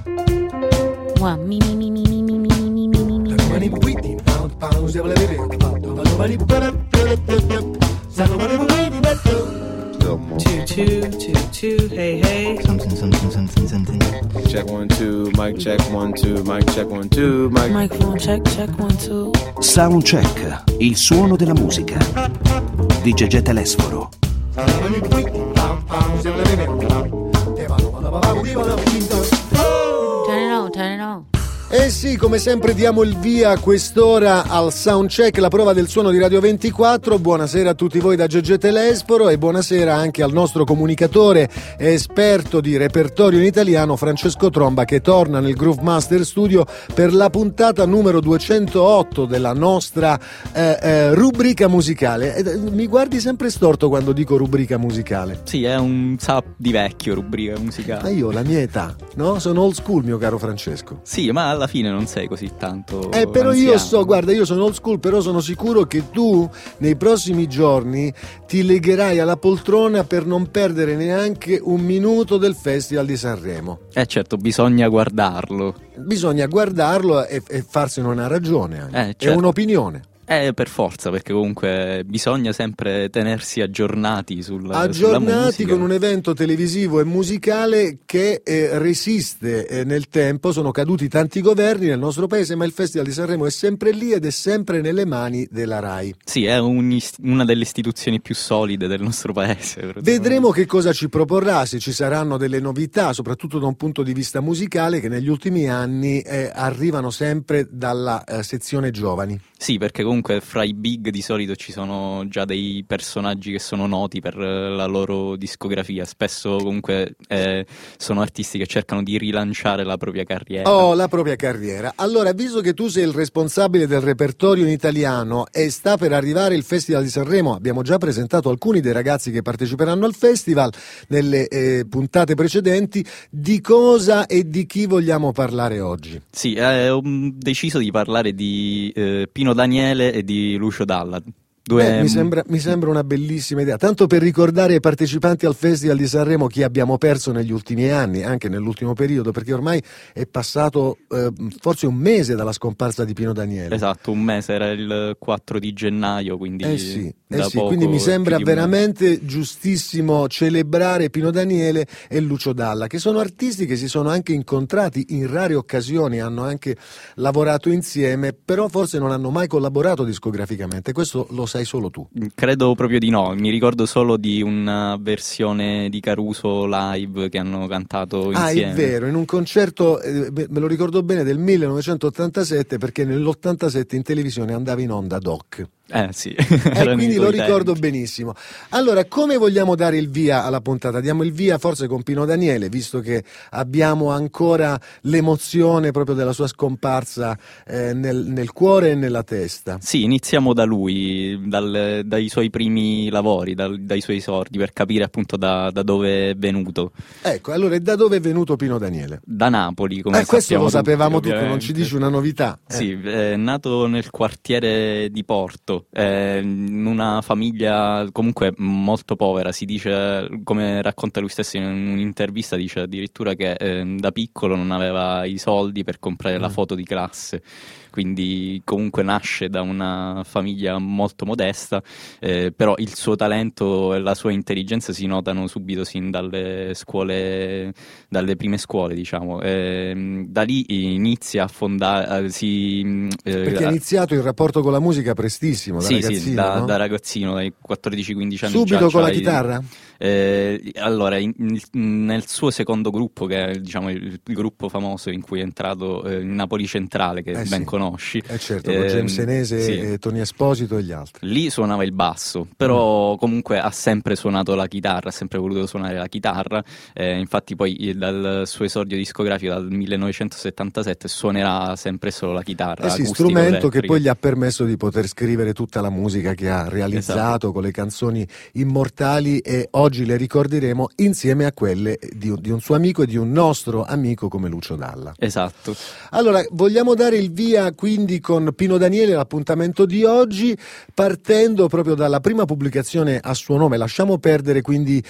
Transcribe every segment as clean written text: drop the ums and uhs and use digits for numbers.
Two, hey, hey. Something. Check 1 2, mic check 1 2, mic check 1 2, mic. Microphone check 1 2. Soundcheck, il suono della musica di Gegè Telesforo. Turn it on. Eh sì, come sempre diamo il via a quest'ora al Soundcheck, la prova del suono di Radio 24. Buonasera a tutti voi da Gegè Telesforo e buonasera anche al nostro comunicatore e esperto di repertorio in italiano Francesco Tromba, che torna nel Groove Master Studio per la puntata numero 208 della nostra rubrica musicale. Mi guardi sempre storto quando dico rubrica musicale. Sì, è un sap di vecchio, rubrica musicale. Ma io ho la mia età, no? Sono old school, mio caro Francesco. Sì, ma alla fine non sei così tanto però anziano. Guarda, io sono old school, però sono sicuro che tu nei prossimi giorni ti legherai alla poltrona per non perdere neanche un minuto del Festival di Sanremo. Certo, bisogna guardarlo. Bisogna guardarlo e farsene una ragione anche. Certo. È un'opinione. Per forza, perché comunque bisogna sempre tenersi aggiornati sulla musica. Con un evento televisivo e musicale che resiste nel tempo. Sono caduti tanti governi nel nostro paese, ma il Festival di Sanremo è sempre lì ed è sempre nelle mani della RAI. Sì, è una delle istituzioni più solide del nostro paese. Vedremo che cosa ci proporrà, se ci saranno delle novità, soprattutto da un punto di vista musicale, che negli ultimi anni arrivano sempre dalla sezione giovani. Sì, perché comunque fra i big di solito ci sono già dei personaggi che sono noti per la loro discografia. Spesso comunque sono artisti che cercano di rilanciare la propria carriera. La propria carriera. Allora, visto che tu sei il responsabile del repertorio in italiano e sta per arrivare il Festival di Sanremo, abbiamo già presentato alcuni dei ragazzi che parteciperanno al festival nelle puntate precedenti. Di cosa e di chi vogliamo parlare oggi? Sì, ho deciso di parlare di Pino Daniele e di Lucio Dalla. Mi sembra una bellissima idea, tanto per ricordare ai partecipanti al Festival di Sanremo chi abbiamo perso negli ultimi anni, anche nell'ultimo periodo, perché ormai è passato forse un mese dalla scomparsa di Pino Daniele. Esatto, un mese, era il 4 di gennaio, quindi poco, quindi mi sembra veramente giustissimo celebrare Pino Daniele e Lucio Dalla, che sono artisti che si sono anche incontrati in rare occasioni, hanno anche lavorato insieme, però forse non hanno mai collaborato discograficamente. Questo lo sai solo tu. Credo proprio di no, mi ricordo solo di una versione di Caruso live che hanno cantato insieme. È vero, in un concerto, me lo ricordo bene, del 1987, perché nell'87 in televisione andava in onda Doc. Sì. Quindi lo ricordo benissimo. Allora, come vogliamo dare il via alla puntata? Diamo il via forse con Pino Daniele, visto che abbiamo ancora l'emozione proprio della sua scomparsa nel cuore e nella testa. Sì, iniziamo da lui, dai suoi primi lavori, dai suoi esordi, per capire appunto da dove è venuto. Ecco, allora, da dove è venuto Pino Daniele? Da Napoli, come questo lo sapevamo tutti, non ci dici una novità? Sì, è nato nel quartiere di Porto, in una famiglia comunque molto povera. Si dice, come racconta lui stesso in un'intervista, dice addirittura che da piccolo non aveva i soldi per comprare la foto di classe. Quindi comunque nasce da una famiglia molto modesta, però il suo talento e la sua intelligenza si notano subito sin dalle scuole, dalle prime scuole, diciamo. Da lì inizia a fondare, perché ha iniziato il rapporto con la musica prestissimo, da ragazzino, no? Da ragazzino, dai 14-15 anni. Subito con la chitarra? Allora, nel suo secondo gruppo, che è, diciamo, il gruppo famoso in cui è entrato, in Napoli Centrale, che ben conosci. Certo, con James Senese, Tony Esposito e gli altri. Lì suonava il basso, però comunque ha sempre suonato la chitarra, ha sempre voluto suonare la chitarra. Infatti poi dal suo esordio discografico, dal 1977, suonerà sempre solo la chitarra. Strumento che poi gli ha permesso di poter scrivere tutta la musica che ha realizzato, con le canzoni immortali, e oggi oggi le ricorderemo insieme a quelle di un suo amico e di un nostro amico come Lucio Dalla. Esatto. Allora, vogliamo dare il via quindi con Pino Daniele, l'appuntamento di oggi, partendo proprio dalla prima pubblicazione a suo nome. Lasciamo perdere quindi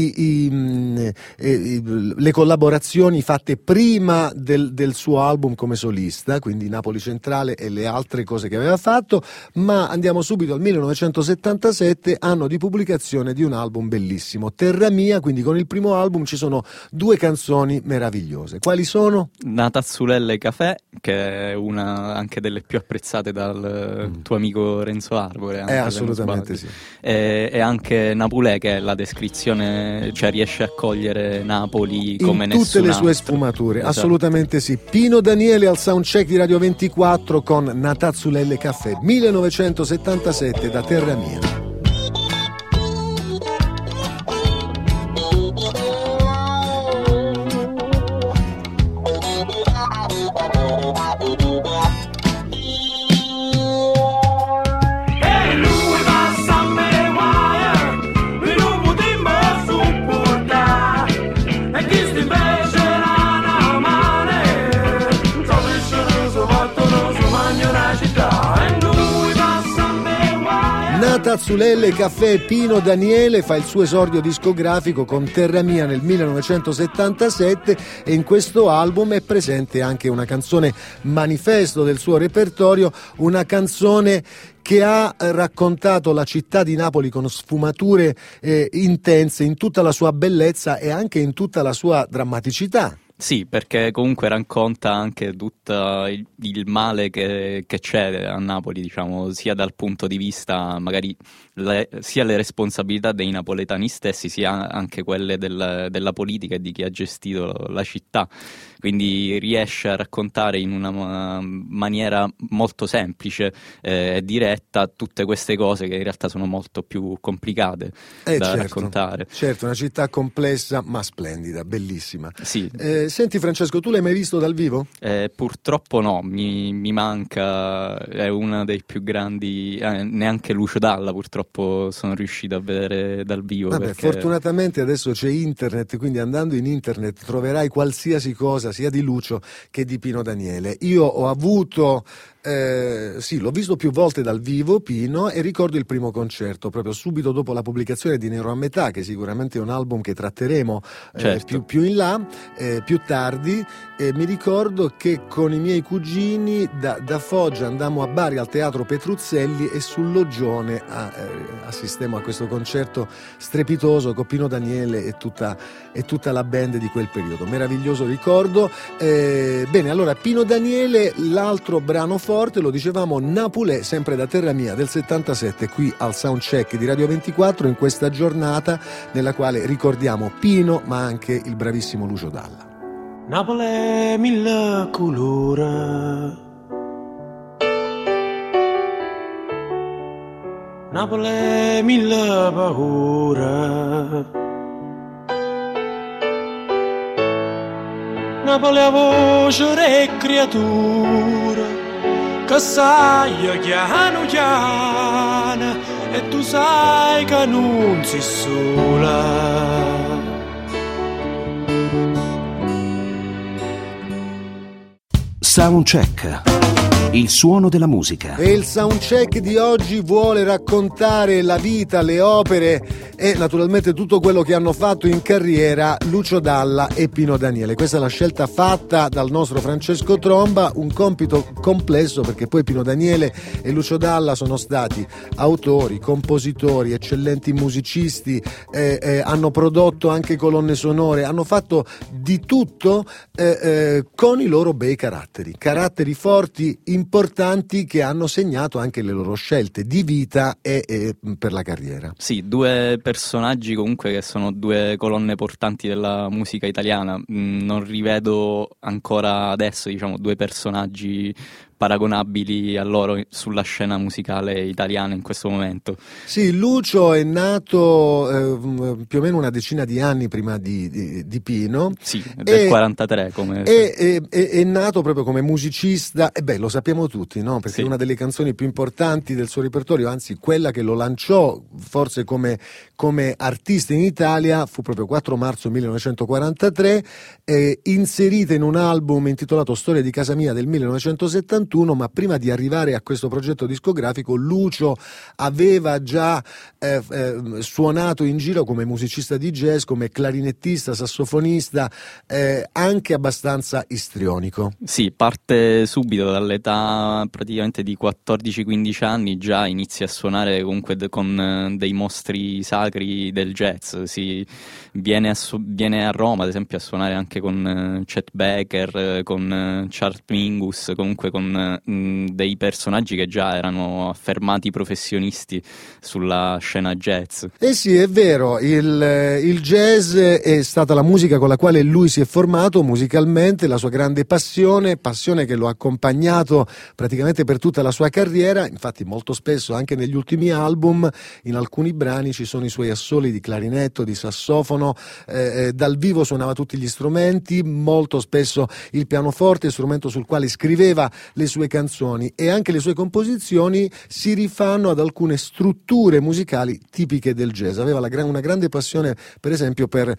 le collaborazioni fatte prima del suo album come solista, quindi Napoli Centrale e le altre cose che aveva fatto, ma andiamo subito al 1977, anno di pubblicazione di un album bellissimo, Terra Mia. Quindi con il primo album ci sono 2 canzoni meravigliose. Quali sono? Natazzulelle Café, che è una anche delle più apprezzate dal tuo amico Renzo Arbore. Assolutamente sì. E anche Napulè, che è la descrizione, cioè riesce a cogliere Napoli come in tutte le sue sfumature. Esatto. Assolutamente sì. Pino Daniele al soundcheck di Radio 24 con Natazzulelle Café, 1977, da Terra Mia. Natazzulelle Café. Pino Daniele fa il suo esordio discografico con Terra Mia nel 1977 e in questo album è presente anche una canzone manifesto del suo repertorio, una canzone che ha raccontato la città di Napoli con sfumature intense in tutta la sua bellezza e anche in tutta la sua drammaticità. Sì, perché comunque racconta anche tutto il male che c'è a Napoli, diciamo, sia dal punto di vista magari sia le responsabilità dei napoletani stessi, sia anche quelle della politica e di chi ha gestito la città. Quindi riesce a raccontare in una maniera molto semplice e diretta tutte queste cose che in realtà sono molto più complicate da raccontare. Certo, una città complessa ma splendida, bellissima. Sì. Senti Francesco, tu l'hai mai visto dal vivo? Purtroppo no, mi manca, è uno dei più grandi, neanche Lucio Dalla purtroppo sono riuscito a vedere dal vivo. Vabbè, perché... fortunatamente adesso c'è internet, quindi andando in internet troverai qualsiasi cosa sia di Lucio che di Pino Daniele. Io ho avuto sì, l'ho visto più volte dal vivo Pino e ricordo il primo concerto proprio subito dopo la pugblicazione di Nero a metà, che sicuramente è un album che tratteremo più in là, più tardi. Mi ricordo che con i miei cugini da Foggia andammo a Bari al Teatro Petruzzelli e sul Loggione assistemmo a questo concerto strepitoso con Pino Daniele e tutta la band di quel periodo. Meraviglioso ricordo. Bene, allora Pino Daniele, l'altro brano forte, lo dicevamo, Napulè, sempre da Terra Mia del 77, qui al Soundcheck di Radio 24 in questa giornata nella quale ricordiamo Pino ma anche il bravissimo Lucio Dalla. Napolè mille colore, Napolè mille paure, Napoli a voce e creatura che sai chiano chiano e tu sai che non sei sola. Soundcheck, il suono della musica. E il Soundcheck di oggi vuole raccontare la vita, le opere e naturalmente tutto quello che hanno fatto in carriera Lucio Dalla e Pino Daniele. Questa è la scelta fatta dal nostro Francesco Tromba, un compito complesso perché poi Pino Daniele e Lucio Dalla sono stati autori, compositori, eccellenti musicisti, hanno prodotto anche colonne sonore, hanno fatto di tutto con i loro bei caratteri forti, importanti, che hanno segnato anche le loro scelte di vita e per la carriera. Sì, due personaggi comunque che sono due colonne portanti della musica italiana. Non rivedo ancora adesso, diciamo, due personaggi paragonabili a loro sulla scena musicale italiana in questo momento. Sì, Lucio è nato più o meno una decina di anni prima di Pino. Sì, del 43 come... È nato proprio come musicista, e lo sappiamo tutti, no? Perché sì. Una delle canzoni più importanti del suo repertorio, anzi quella che lo lanciò forse come artista in Italia, fu proprio 4 marzo 1943, inserita in un album intitolato Storia di casa mia del 1971, ma prima di arrivare a questo progetto discografico Lucio aveva già suonato in giro come musicista di jazz, come clarinettista, sassofonista, anche abbastanza istrionico. Sì, parte subito dall'età praticamente di 14-15 anni, già inizia a suonare comunque con dei mostri sacri del jazz. Viene a Roma ad esempio a suonare anche con Chet Baker, con Charles Mingus, comunque con dei personaggi che già erano affermati professionisti sulla scena jazz. Sì, è vero, il jazz è stata la musica con la quale lui si è formato musicalmente, la sua grande passione che lo ha accompagnato praticamente per tutta la sua carriera. Infatti molto spesso anche negli ultimi album in alcuni brani ci sono i suoi assoli di clarinetto, di sassofono, dal vivo suonava tutti gli strumenti, molto spesso il pianoforte, strumento sul quale scriveva le sue canzoni, e anche le sue composizioni si rifanno ad alcune strutture musicali tipiche del jazz. Aveva una grande passione per esempio per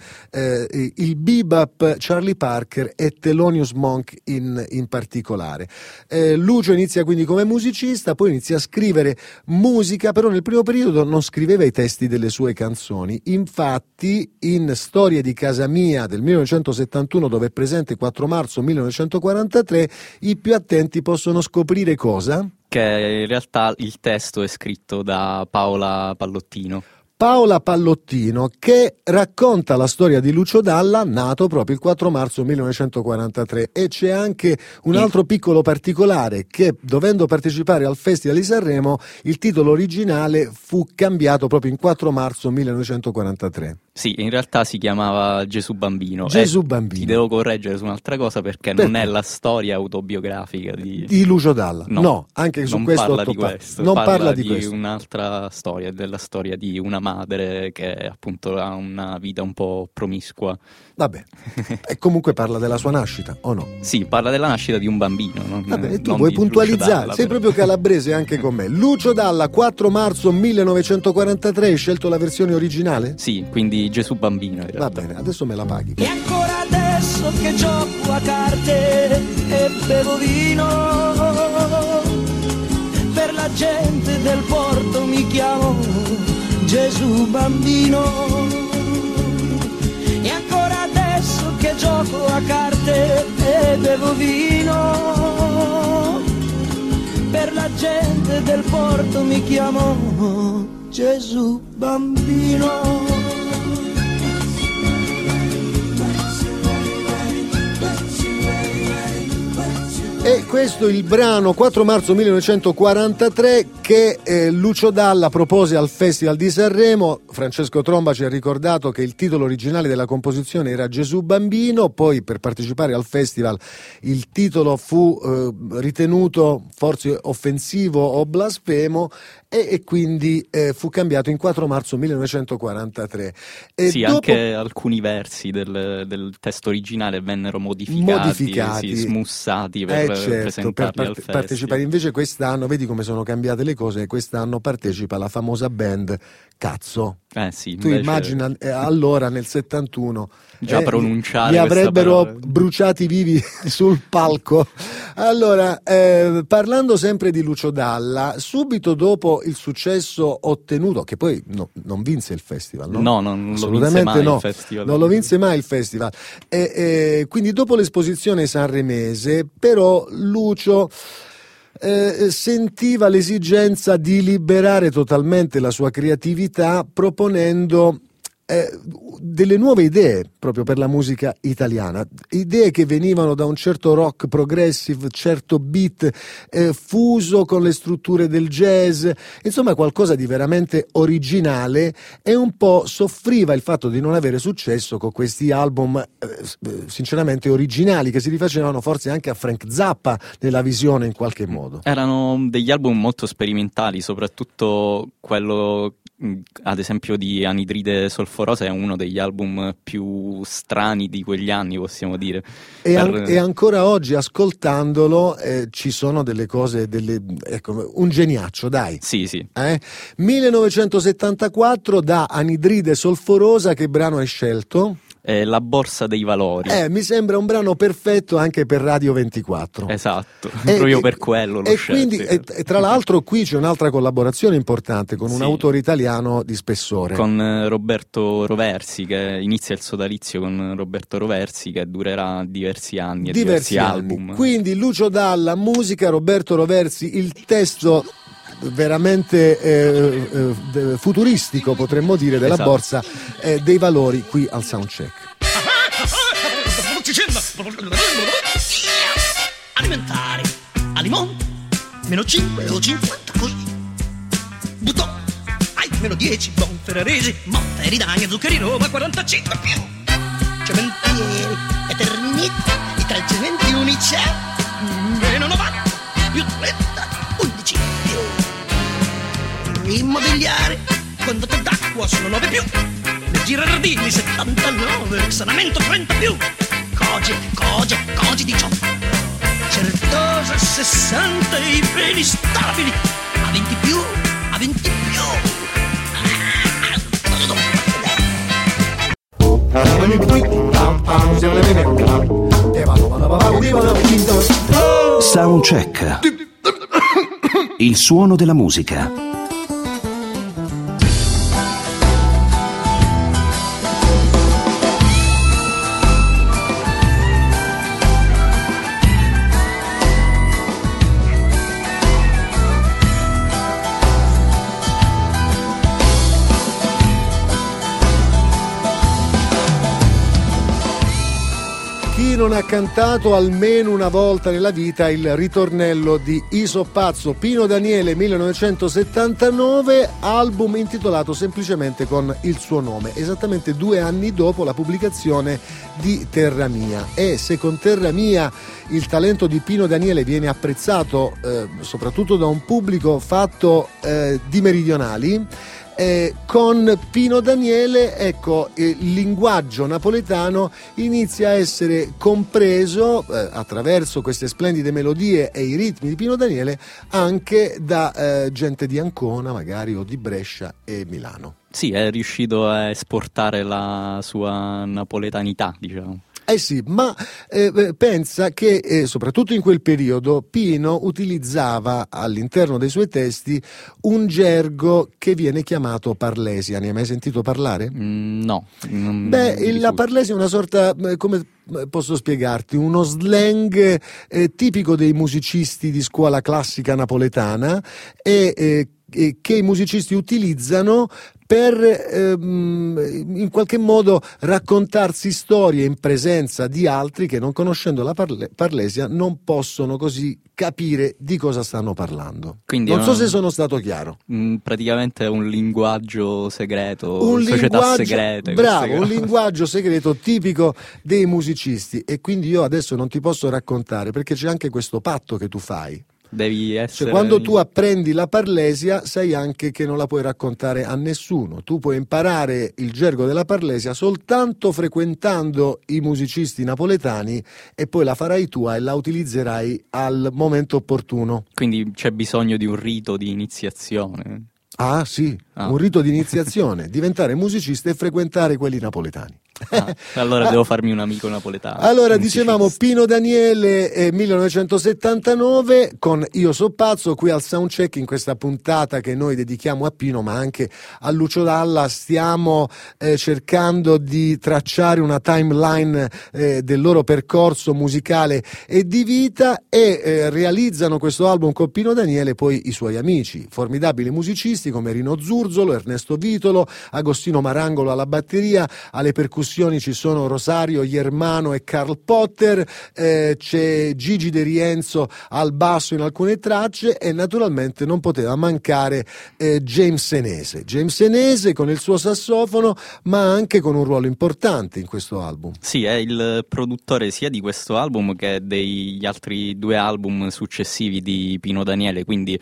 il bebop, Charlie Parker e Thelonious Monk in particolare. Lucio inizia quindi come musicista, poi inizia a scrivere musica, però nel primo periodo non scriveva i testi delle sue canzoni. Infatti in Storia di casa mia del 1971, dove è presente 4 marzo 1943, i più attenti possono scoprire cosa? Che in realtà il testo è scritto da Paola Pallottino. Paola Pallottino, che racconta la storia di Lucio Dalla, nato proprio il 4 marzo 1943. E c'è anche un altro piccolo particolare, che dovendo partecipare al Festival di Sanremo il titolo originale fu cambiato proprio in 4 marzo 1943. Sì, in realtà si chiamava Gesù Bambino. Gesù Bambino. Ti devo correggere su un'altra cosa perché non è la storia autobiografica di Lucio Dalla. No, anche su questo parla di questo. Non parla di questo. Un'altra storia, della storia di una madre che appunto ha una vita un po' promiscua. Vabbè, e comunque parla della sua nascita, o no? Sì, parla della nascita di un bambino. Vabbè, tu vuoi puntualizzare, sei proprio calabrese anche con me. Lucio Dalla, 4 marzo 1943, hai scelto la versione originale? Sì, quindi Gesù Bambino in realtà. Va bene, adesso me la paghi. E ancora adesso che gioco a carte e bevo vino, per la gente del porto mi chiamo Gesù Bambino. E ancora adesso che gioco a carte e bevo vino, per la gente del porto mi chiamo Gesù Bambino. E questo è il brano 4 marzo 1943 che Lucio Dalla propose al Festival di Sanremo. Francesco Tromba ci ha ricordato che il titolo originale della composizione era Gesù Bambino, poi per partecipare al festival il titolo fu ritenuto forse offensivo o blasfemo e quindi fu cambiato in 4 marzo 1943. Sì, dopo... anche alcuni versi del testo originale vennero modificati. Sì, smussati per presentarli al festival. Partecipare. Invece quest'anno, vedi come sono cambiate le cose, quest'anno partecipa la famosa band Cazzo. Sì, tu immagina allora nel 71 già pronunciare li avrebbero bruciati vivi sul palco. Allora, parlando sempre di Lucio Dalla, subito dopo il successo ottenuto, che poi non vinse il festival, no? No, non lo vinse mai il festival. Non lo vinse mai il festival. Quindi dopo l'esposizione sanremese, però Lucio sentiva l'esigenza di liberare totalmente la sua creatività, proponendo delle nuove idee proprio per la musica italiana, idee che venivano da un certo rock progressive, certo beat fuso con le strutture del jazz, insomma qualcosa di veramente originale, e un po' soffriva il fatto di non avere successo con questi album sinceramente originali, che si rifacevano forse anche a Frank Zappa nella visione in qualche modo. Erano degli album molto sperimentali, soprattutto quello ad esempio di Anidride Solforosa è uno degli album più strani di quegli anni, possiamo dire. E ancora oggi ascoltandolo ci sono delle cose, ecco, un geniaccio, dai. Sì, sì. 1974, da Anidride Solforosa, che brano hai scelto? La borsa dei valori. Mi sembra un brano perfetto anche per Radio 24. Esatto, proprio per quello l'ho scelto. Quindi, tra l'altro qui c'è un'altra collaborazione importante con un autore italiano di spessore. Con Roberto Roversi, che inizia il sodalizio con Roberto Roversi, che durerà diversi anni e diversi album. Quindi Lucio Dalla, musica, Roberto Roversi, il testo veramente futuristico, potremmo dire, della borsa dei valori, qui al Soundcheck. Alimentari, alimonti, meno 5 o 50 così. Buttò, ai meno 10, bon ferraresi, motta, eridagna, zuccheri, roba 45 più. Cementieri, eterniti, i 3 cementi unicef, meno 90, più 30, 11 più. Immobiliare, condotto d'acqua sono 9 più. Le girardini 79, sanamento 30 più. Coge 18. Certosa 60, i beni stabili a 20 più, a 20 più. Soundcheck. Il suono della musica. Non ha cantato almeno una volta nella vita il ritornello di Iso Pazzo, Pino Daniele, 1979, album intitolato semplicemente con il suo nome, esattamente 2 anni dopo la pubblicazione di Terra Mia. E se con Terra Mia il talento di Pino Daniele viene apprezzato soprattutto da un pubblico fatto di meridionali, con Pino Daniele, ecco, il linguaggio napoletano inizia a essere compreso attraverso queste splendide melodie e i ritmi di Pino Daniele anche da gente di Ancona magari, o di Brescia e Milano. Sì, è riuscito a esportare la sua napoletanità, diciamo. Sì, ma pensa che soprattutto in quel periodo Pino utilizzava all'interno dei suoi testi un gergo che viene chiamato parlesia. Ne hai mai sentito parlare? No. La parlesia è una sorta, come posso spiegarti, uno slang tipico dei musicisti di scuola classica napoletana e che i musicisti utilizzano per in qualche modo raccontarsi storie in presenza di altri che, non conoscendo la parlesia, non possono così capire di cosa stanno parlando. Quindi non so se sono stato chiaro. Praticamente è un linguaggio segreto, società segrete. Bravo, un linguaggio segreto tipico dei musicisti, e quindi io adesso non ti posso raccontare, perché c'è anche questo patto che tu fai. Devi essere... quando tu apprendi la parlesia sai anche che non la puoi raccontare a nessuno. Tu puoi imparare il gergo della parlesia soltanto frequentando i musicisti napoletani, e poi la farai tua e la utilizzerai al momento opportuno. Quindi c'è bisogno di un rito di iniziazione. Un rito di iniziazione, diventare musicista e frequentare quelli napoletani. Allora devo farmi un amico napoletano. Allora, dicevamo Pino Daniele 1979 con Io so pazzo, qui al Soundcheck, in questa puntata che noi dedichiamo a Pino ma anche a Lucio Dalla. Stiamo cercando di tracciare una timeline del loro percorso musicale e di vita, e realizzano questo album con Pino Daniele poi i suoi amici, formidabili musicisti come Rino Zurzolo, Ernesto Vitolo, Agostino Marangolo alla batteria, alle percussioni ci sono Rosario Iermano e Karl Potter, c'è Gigi De Rienzo al basso in alcune tracce, e naturalmente non poteva mancare James Senese con il suo sassofono, ma anche con un ruolo importante in questo album. Sì, è il produttore sia di questo album che degli altri 2 album successivi di Pino Daniele, quindi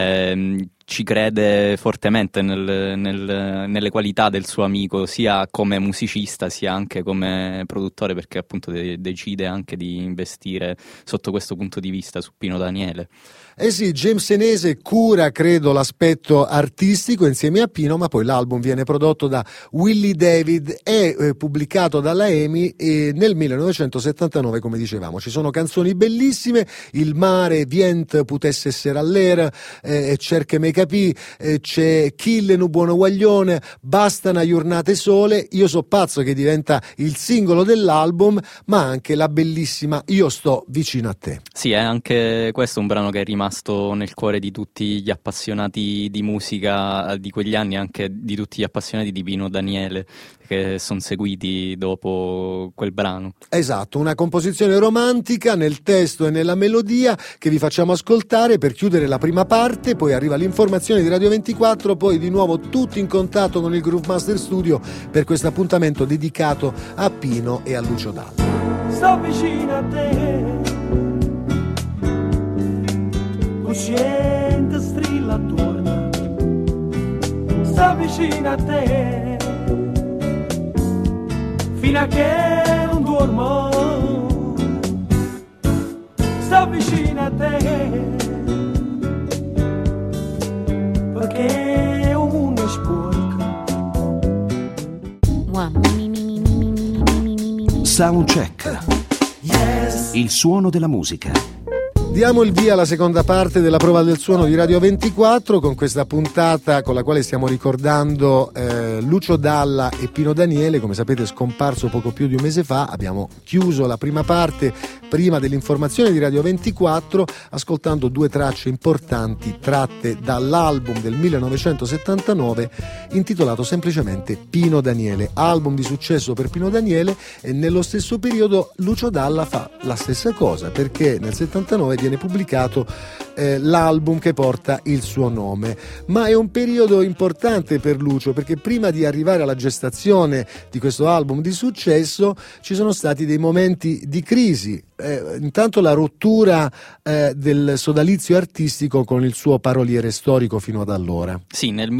ci crede fortemente nelle qualità del suo amico, sia come musicista sia anche come produttore, perché appunto decide anche di investire sotto questo punto di vista su Pino Daniele. Eh sì, James Senese cura, credo, l'aspetto artistico insieme a Pino, ma poi l'album viene prodotto da Willie David e pubblicato dalla EMI nel 1979, come dicevamo. Ci sono canzoni bellissime, Il mare, Vient putesse essere all'era, Cerche me capì, c'è Chillen un buono guaglione, Basta una giornate sole, Io so pazzo, che diventa il singolo dell'album, ma anche la bellissima Io sto vicino a te. Sì, è anche questo un brano che è rimasto nel cuore di tutti gli appassionati di musica di quegli anni, anche di tutti gli appassionati di Pino Daniele che sono seguiti dopo quel brano. Esatto, una composizione romantica nel testo e nella melodia che vi facciamo ascoltare per chiudere la prima parte, poi arriva l'informazione di Radio 24, poi di nuovo tutti in contatto con il Groove Master Studio per questo appuntamento dedicato a Pino e a Lucio Dalla. Sto vicino a te, cosciente strilla attorno, sto vicino a te, fino a che non dormo, sto vicino a te, perché un mondo è sporco. Soundcheck. Il suono della musica. Diamo il via alla seconda parte della prova del suono di Radio 24 con questa puntata con la quale stiamo ricordando Lucio Dalla e Pino Daniele, come sapete scomparso poco più di un mese fa. Abbiamo chiuso la prima parte prima dell'informazione di Radio 24 ascoltando 2 tracce importanti tratte dall'album del 1979 intitolato semplicemente Pino Daniele, album di successo per Pino Daniele, e nello stesso periodo Lucio Dalla fa la stessa cosa, perché nel 79 viene pubblicato l'album che porta il suo nome. Ma è un periodo importante per Lucio, perché prima di arrivare alla gestazione di questo album di successo ci sono stati dei momenti di crisi. Intanto la rottura del sodalizio artistico con il suo paroliere storico fino ad allora. Sì, nel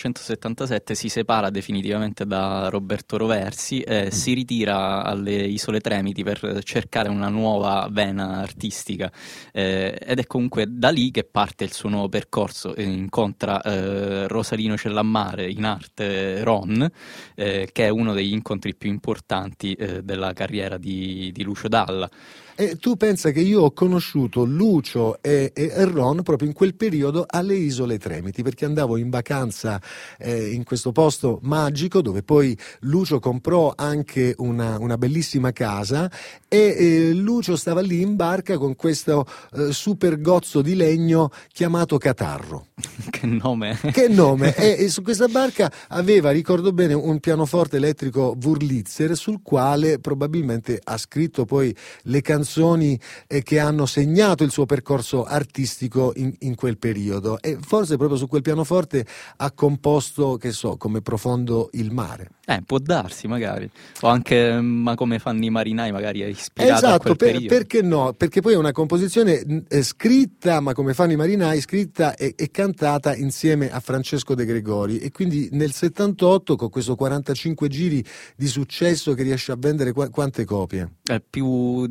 1977 si separa definitivamente da Roberto Roversi e si ritira alle Isole Tremiti per cercare una nuova vena artistica, ed è comunque da lì che parte il suo nuovo percorso. Incontra Rosalino Cellammare, in arte Ron, che è uno degli incontri più importanti della carriera di Lucio Dalla. E tu pensa che io ho conosciuto Lucio e Ron proprio in quel periodo alle Isole Tremiti, perché andavo in vacanza in questo posto magico dove poi Lucio comprò anche una bellissima casa, e Lucio stava lì in barca con questo super gozzo di legno chiamato Catarro. Che nome! Che nome! E su questa barca aveva, ricordo bene, un pianoforte elettrico Wurlitzer sul quale probabilmente ha scritto poi le canzoni che hanno segnato il suo percorso artistico in quel periodo, e forse proprio su quel pianoforte ha composto, che so, Come profondo il mare. Può darsi magari, o anche Ma come fanno i marinai, magari è ispirato a quel periodo. Perché no? Perché poi è una composizione scritta, Ma come fanno i marinai, scritta e cantata insieme a Francesco De Gregori, e quindi nel 78 con questo 45 giri di successo che riesce a vendere quante copie? Più di 500.000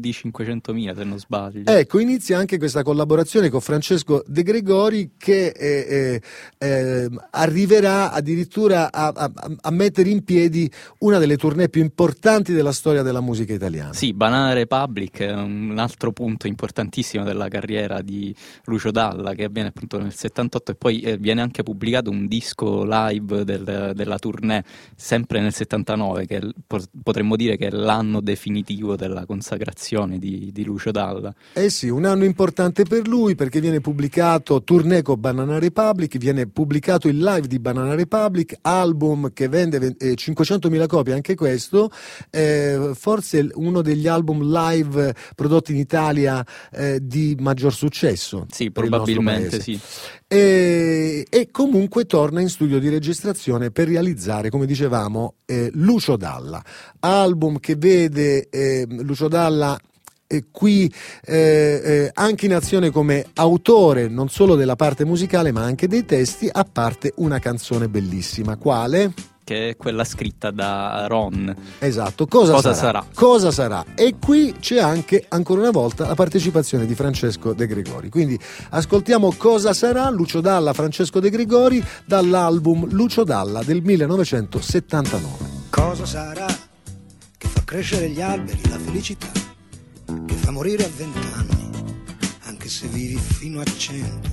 500.000 se non sbaglio. Ecco, inizia anche questa collaborazione con Francesco De Gregori che arriverà addirittura a mettere in piedi una delle tournée più importanti della storia della musica italiana. Sì, Banana Republic è un altro punto importantissimo della carriera di Lucio Dalla, che avviene appunto nel 78 e poi viene anche pubblicato un disco live della tournée sempre nel 79, che potremmo dire che è l'anno definitivo della consacrazione di Lucio Dalla. Eh sì, un anno importante per lui perché viene pubblicato tournée con Banana Republic, viene pubblicato il live di Banana Republic, album che vende 500.000 copie, anche questo, forse uno degli album live prodotti in Italia di maggior successo. Sì, probabilmente sì. E comunque torna in studio di registrazione per realizzare, come dicevamo, Lucio Dalla, album che vede Lucio Dalla qui anche in azione come autore non solo della parte musicale ma anche dei testi, a parte una canzone bellissima. Quale? Che è quella scritta da Ron. Esatto, cosa sarà? Cosa sarà? E qui c'è anche, ancora una volta, la partecipazione di Francesco De Gregori. Quindi ascoltiamo Cosa sarà, Lucio Dalla, Francesco De Gregori, dall'album Lucio Dalla del 1979. Cosa sarà che fa crescere gli alberi, la felicità, che fa morire a 20 anni, anche se vivi fino a 100?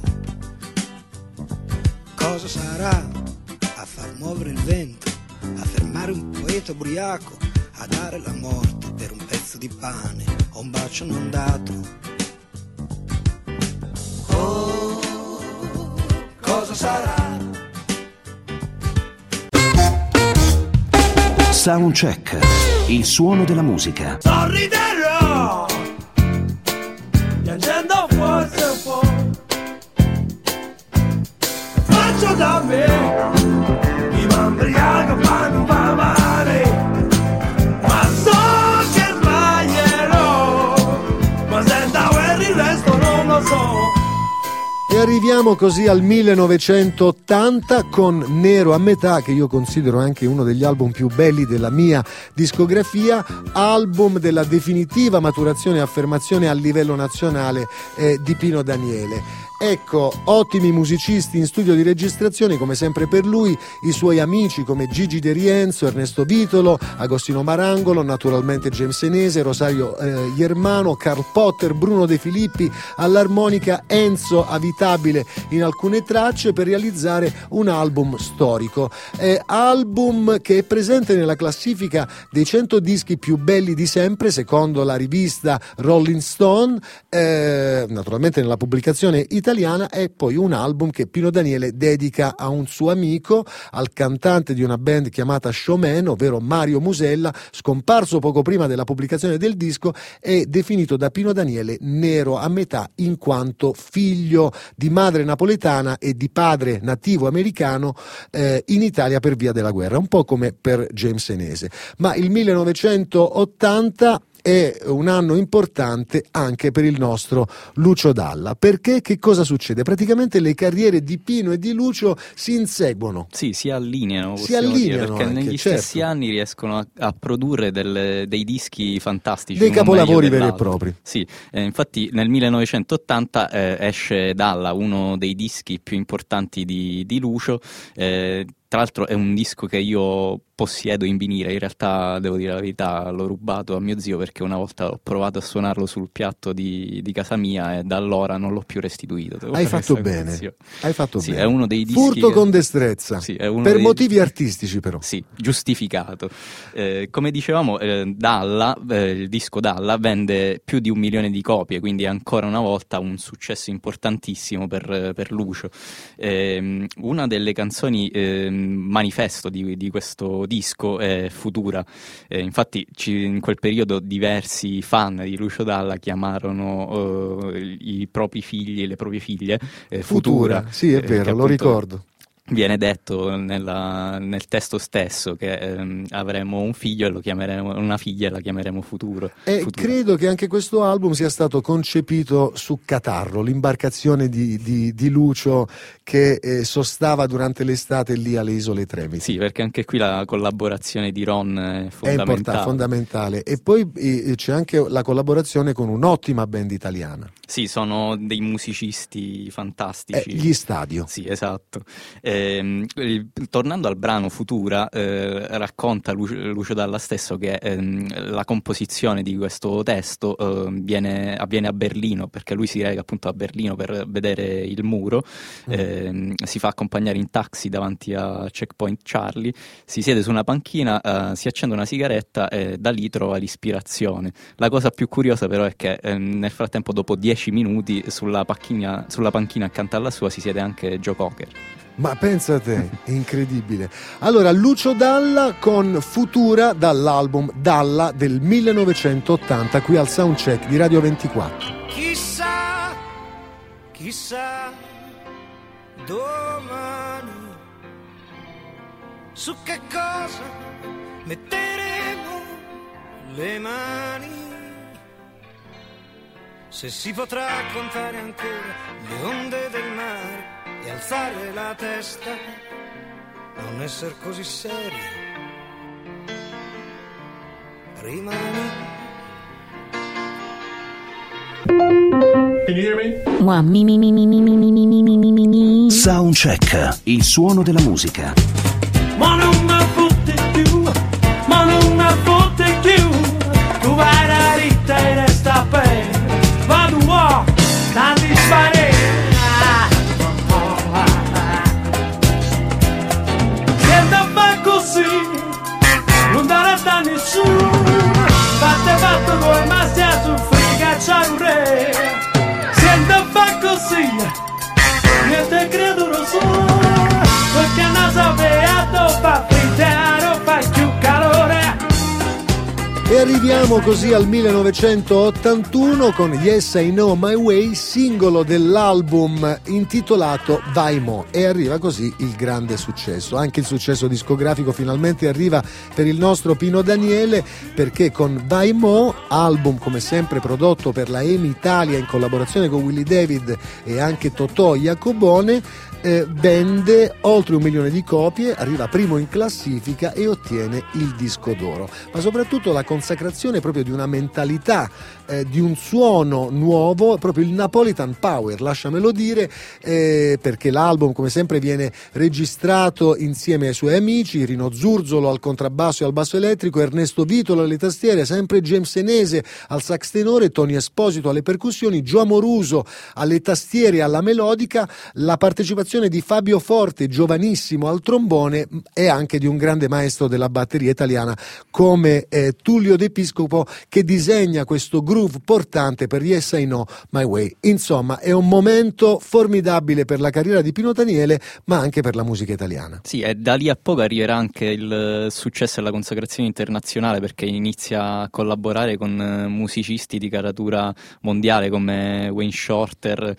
Cosa sarà a far muovere il vento, a fermare un poeta ubriaco, a dare la morte per un pezzo di pane o un bacio non dato? Oh, cosa sarà? Soundcheck, il suono della musica. Sorriderò, piangendo forse un po', faccio da me. M'ambriaco ma non va male, ma so che sbaglierò, ma senza quel il resto non lo so. E arriviamo così al 1980 con Nero a metà, che io considero anche uno degli album più belli della mia discografia, album della definitiva maturazione e affermazione a livello nazionale di Pino Daniele. Ecco, ottimi musicisti in studio di registrazione, come sempre per lui, i suoi amici come Gigi De Rienzo, Ernesto Vitolo, Agostino Marangolo, naturalmente James Senese, Rosario Iermano, Karl Potter, Bruno De Filippi, all'armonica Enzo Avitabile in alcune tracce per realizzare un album storico. Album che è presente nella classifica dei 100 dischi più belli di sempre, secondo la rivista Rolling Stone, naturalmente nella pubblicazione italiana. È poi un album che Pino Daniele dedica a un suo amico, al cantante di una band chiamata Showman, ovvero Mario Musella, scomparso poco prima della pubblicazione del disco, e definito da Pino Daniele nero a metà in quanto figlio di madre napoletana e di padre nativo americano in Italia per via della guerra, un po' come per James Senese. Ma il 1980 è un anno importante anche per il nostro Lucio Dalla, perché che cosa succede? Praticamente le carriere di Pino e di Lucio si inseguono. Sì, si allineano, dire, perché anche, negli stessi anni riescono a produrre dei dischi fantastici, dei capolavori veri e propri. Sì, infatti nel 1980 esce Dalla, uno dei dischi più importanti di Lucio. Tra l'altro è un disco che io possiedo in vinile, in realtà devo dire la verità, l'ho rubato a mio zio perché una volta ho provato a suonarlo sul piatto di casa mia e da allora non l'ho più restituito. Hai fatto bene, hai fatto sì, bene. È uno dei dischi furto con destrezza, sì, è uno per dei motivi artistici però. Sì, giustificato. Come dicevamo, Dalla, il disco Dalla vende più di 1 milione di copie, quindi ancora una volta un successo importantissimo per Lucio. Una delle canzoni manifesto di questo disco è Futura. Infatti in quel periodo diversi fan di Lucio Dalla chiamarono i propri figli e le proprie figlie Futura. Sì, è vero, lo ricordo. viene detto nel testo stesso che avremo un figlio e lo chiameremo, una figlia e la chiameremo Futuro. E credo che anche questo album sia stato concepito su Catarro, l'imbarcazione di Lucio che sostava durante l'estate lì alle Isole Tremiti. Sì, perché anche qui la collaborazione di Ron è fondamentale. È fondamentale. E poi c'è anche la collaborazione con un'ottima band italiana. Sì, sono dei musicisti fantastici. Gli Stadio. Sì, esatto. Tornando al brano Futura, racconta Lucio Dalla stesso che la composizione di questo testo avviene a Berlino, perché lui si reca appunto a Berlino per vedere il muro, si fa accompagnare in taxi davanti a Checkpoint Charlie, si siede su una panchina, si accende una sigaretta e da lì trova l'ispirazione. La cosa più curiosa però è che nel frattempo, dopo 10 minuti, sulla panchina accanto alla sua si siede anche Joe Cocker. Ma pensa a te, è incredibile. Allora, Lucio Dalla con Futura dall'album Dalla del 1980 qui al Soundcheck di Radio 24. Chissà domani su che cosa metteremo le mani, se si potrà contare ancora le onde del mare e alzare la testa, non essere così seri, rimani. Can you hear me? Soundcheck, il suono della musica. Ma non mi fotte più, ma non mi fotte più, tu vai la ritta e resta per, vado a tanti spari. Non darà da nessuno, fatto come ma stia su friga c'ha un re, senta fa così, niente credo lo so, perché non sapeva dove fa frittare, fa più calore. E arriviamo così al 1981 con Yes I Know My Way, singolo dell'album intitolato Vai Mo, e arriva così il grande successo. Anche il successo discografico finalmente arriva per il nostro Pino Daniele, perché con Vai Mo, album come sempre prodotto per la EMI Italia in collaborazione con Willie David e anche Totò Iacobone, vende oltre 1 milione di copie, arriva primo in classifica e ottiene il disco d'oro. Ma soprattutto la consacrazione proprio di una mentalità, di un suono nuovo, proprio il Napolitan Power, lasciamelo dire, perché l'album come sempre viene registrato insieme ai suoi amici, Rino Zurzolo al contrabbasso e al basso elettrico, Ernesto Vitolo alle tastiere, sempre James Senese al sax tenore, Tony Esposito alle percussioni, Gio Amoruso alle tastiere e alla melodica, la partecipazione di Fabio Forte, giovanissimo, al trombone, e anche di un grande maestro della batteria italiana come Tullio De Piscopo, che disegna questo groove portante per Yes I Know My Way. Insomma, è un momento formidabile per la carriera di Pino Daniele, ma anche per la musica italiana. Sì, e da lì a poco arriverà anche il successo e la consacrazione internazionale, perché inizia a collaborare con musicisti di caratura mondiale come Wayne Shorter,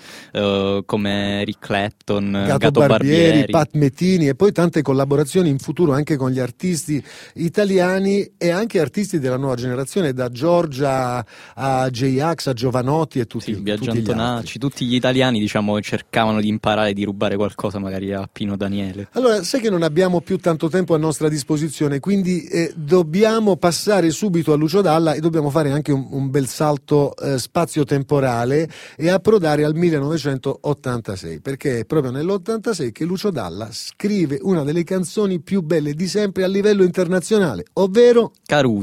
come Eric Clapton, Gato Barbieri, Pat Metini, e poi tante collaborazioni in futuro anche con gli artisti italiani e anche artisti della nuova generazione, da Giorgia a J-Ax a Giovanotti e tutti, Biagio tutti Antonacci, tutti gli italiani, diciamo, cercavano di imparare, di rubare qualcosa magari a Pino Daniele. Allora, sai che non abbiamo più tanto tempo a nostra disposizione, quindi dobbiamo passare subito a Lucio Dalla e dobbiamo fare anche un bel salto spazio-temporale e approdare al 1986, perché è proprio nell'86 che Lucio Dalla scrive una delle canzoni più belle di sempre a livello internazionale, ovvero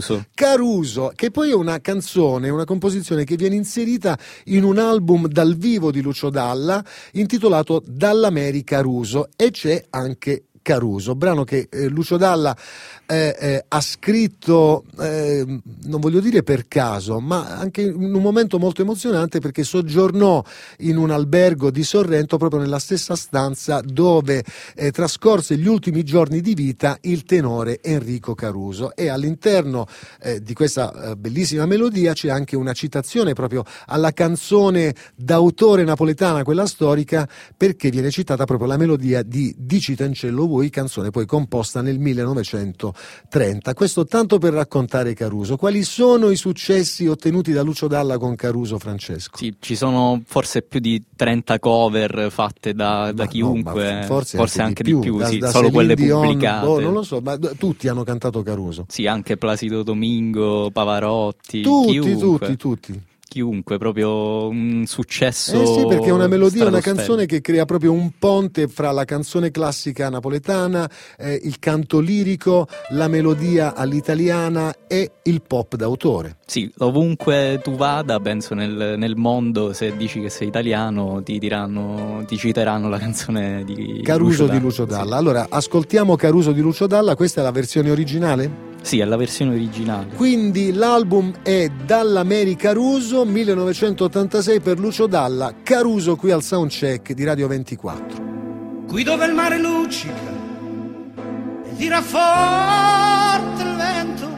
Caruso, che poi è una canzone, una composizione che viene inserita in un album dal vivo di Lucio Dalla intitolato Dall'America Ruso, e c'è anche Caruso, brano che Lucio Dalla ha scritto, non voglio dire per caso, ma anche in un momento molto emozionante, perché soggiornò in un albergo di Sorrento, proprio nella stessa stanza dove trascorse gli ultimi giorni di vita il tenore Enrico Caruso, e all'interno di questa bellissima melodia c'è anche una citazione proprio alla canzone d'autore napoletana, quella storica, perché viene citata proprio la melodia di Dici Tancello vuoi, canzone poi composta nel 1930. Questo tanto per raccontare Caruso. Quali sono i successi ottenuti da Lucio Dalla con Caruso, Francesco? Sì, ci sono forse più di 30 cover fatte da chiunque, forse anche di più, sì, da solo quelle Dion, pubblicate. non lo so, ma tutti hanno cantato Caruso. Sì, anche Placido Domingo, Pavarotti, tutti. Chiunque, proprio un successo. Sì, perché è una melodia, una canzone che crea proprio un ponte fra la canzone classica napoletana, il canto lirico, la melodia all'italiana e il pop d'autore. Sì, ovunque tu vada, penso nel mondo, se dici che sei italiano, ti citeranno la canzone di Caruso di Lucio Dalla. Sì. Allora, ascoltiamo Caruso di Lucio Dalla, questa è la versione originale? Sì, è la versione originale. Quindi l'album è Dall'America Caruso, 1986 per Lucio Dalla. Caruso qui al Soundcheck di Radio 24. Qui dove il mare luccica e tira forte il vento,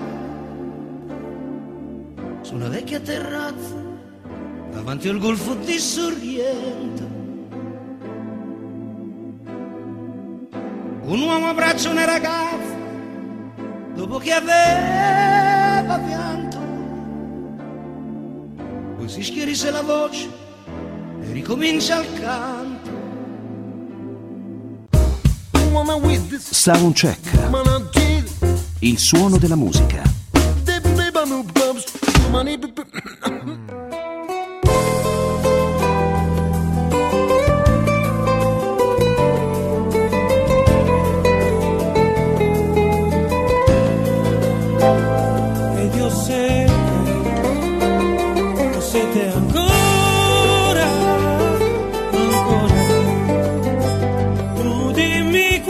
su una vecchia terrazza davanti al golfo di Sorrento, un uomo abbraccia una ragazza dopo che aveva pianto, poi si schierisse la voce e ricomincia il canto. Soundcheck, il suono della musica. Ed io sete ancora, tu dimmi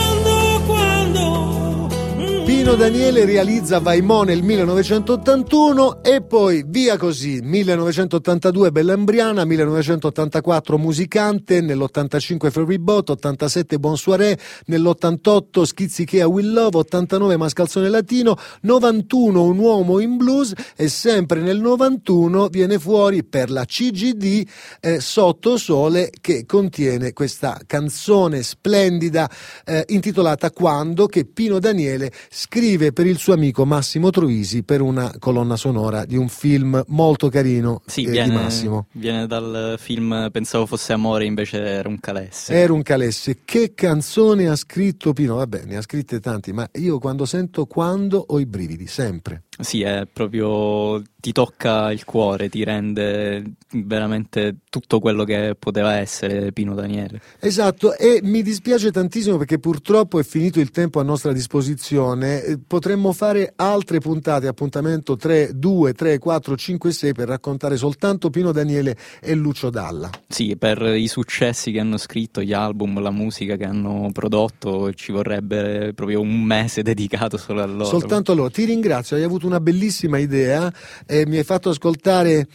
quando. Pino Daniele realizza Vaimò nel 1981 e poi via così, 1982 Bellambriana, 1984 Musicante, nell'85 Ferry Boat, 87 Bon Soirée, nell'88 Schizzichea Will Love, 89 Mascalzone Latino, 91 Un uomo in blues e sempre nel 91 viene fuori per la CGD Sotto Sole, che contiene questa canzone splendida intitolata Quando, che Pino Daniele scrive per il suo amico Massimo Troisi per una colonna sonora di un film molto carino, sì, di Massimo. Viene dal film Pensavo fosse amore, invece era un calesse. Era un calesse. Che canzone ha scritto Pino? Vabbè, ne ha scritte tanti, ma io quando sento Quando ho i brividi, sempre. Sì, è proprio, ti tocca il cuore, ti rende veramente tutto quello che poteva essere Pino Daniele. Esatto, e mi dispiace tantissimo perché purtroppo è finito il tempo a nostra disposizione. Potremmo fare altre puntate, appuntamento 3, 2, 3, 4, 5, 6 per raccontare soltanto Pino Daniele e Lucio Dalla. Sì, per i successi che hanno scritto, gli album, la musica che hanno prodotto, ci vorrebbe proprio un mese dedicato solo a loro. Soltanto a loro. Ti ringrazio, hai avuto una bellissima idea, mi hai fatto ascoltare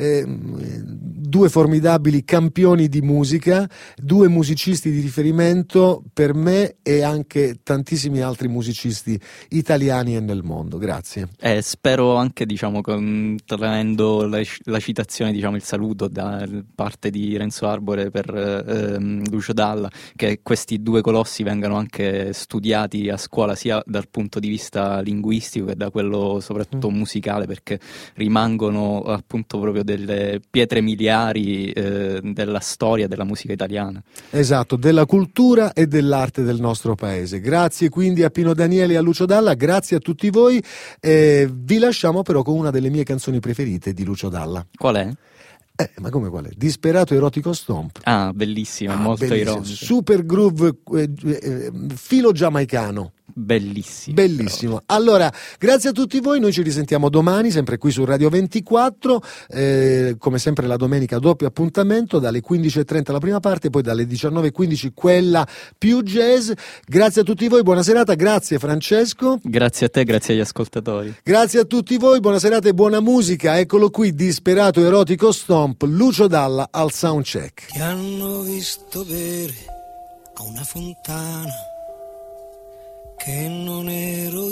due formidabili campioni di musica, due musicisti di riferimento per me e anche tantissimi altri musicisti italiani e nel mondo. Grazie. Spero anche, traendo la citazione, il saluto da parte di Renzo Arbore per Lucio Dalla, che questi due colossi vengano anche studiati a scuola sia dal punto di vista linguistico che da quello soprattutto musicale, perché rimangono appunto proprio delle pietre miliari della storia della musica italiana. Esatto, della cultura e dell'arte del nostro paese. Grazie quindi a Pino Daniele e a Lucio Dalla, grazie a tutti voi. Vi lasciamo però con una delle mie canzoni preferite di Lucio Dalla. Qual è? Ma come qual è? Disperato erotico stomp. Ah, bellissima, molto bellissimo. ironica. Super groove, filo giamaicano. bellissimo. Bellissimo. Allora, grazie a tutti voi, noi ci risentiamo domani, sempre qui su Radio 24, come sempre la domenica doppio appuntamento, dalle 15:30 la prima parte, poi dalle 19:15 quella più jazz. Grazie a tutti voi, buona serata, grazie Francesco. Grazie a te, grazie agli ascoltatori. Grazie a tutti voi, buona serata e buona musica. Eccolo qui, disperato erotico stomp, Lucio Dalla al soundcheck. Ti hanno visto bere a una fontana che non ero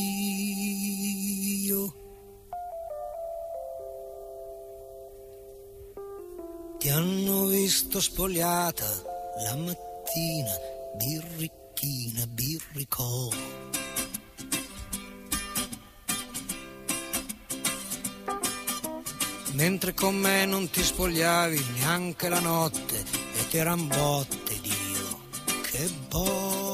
io. Ti hanno visto spogliata la mattina, birricchina, birricò. Mentre con me non ti spogliavi neanche la notte e t'eran botte, Dio, che botte.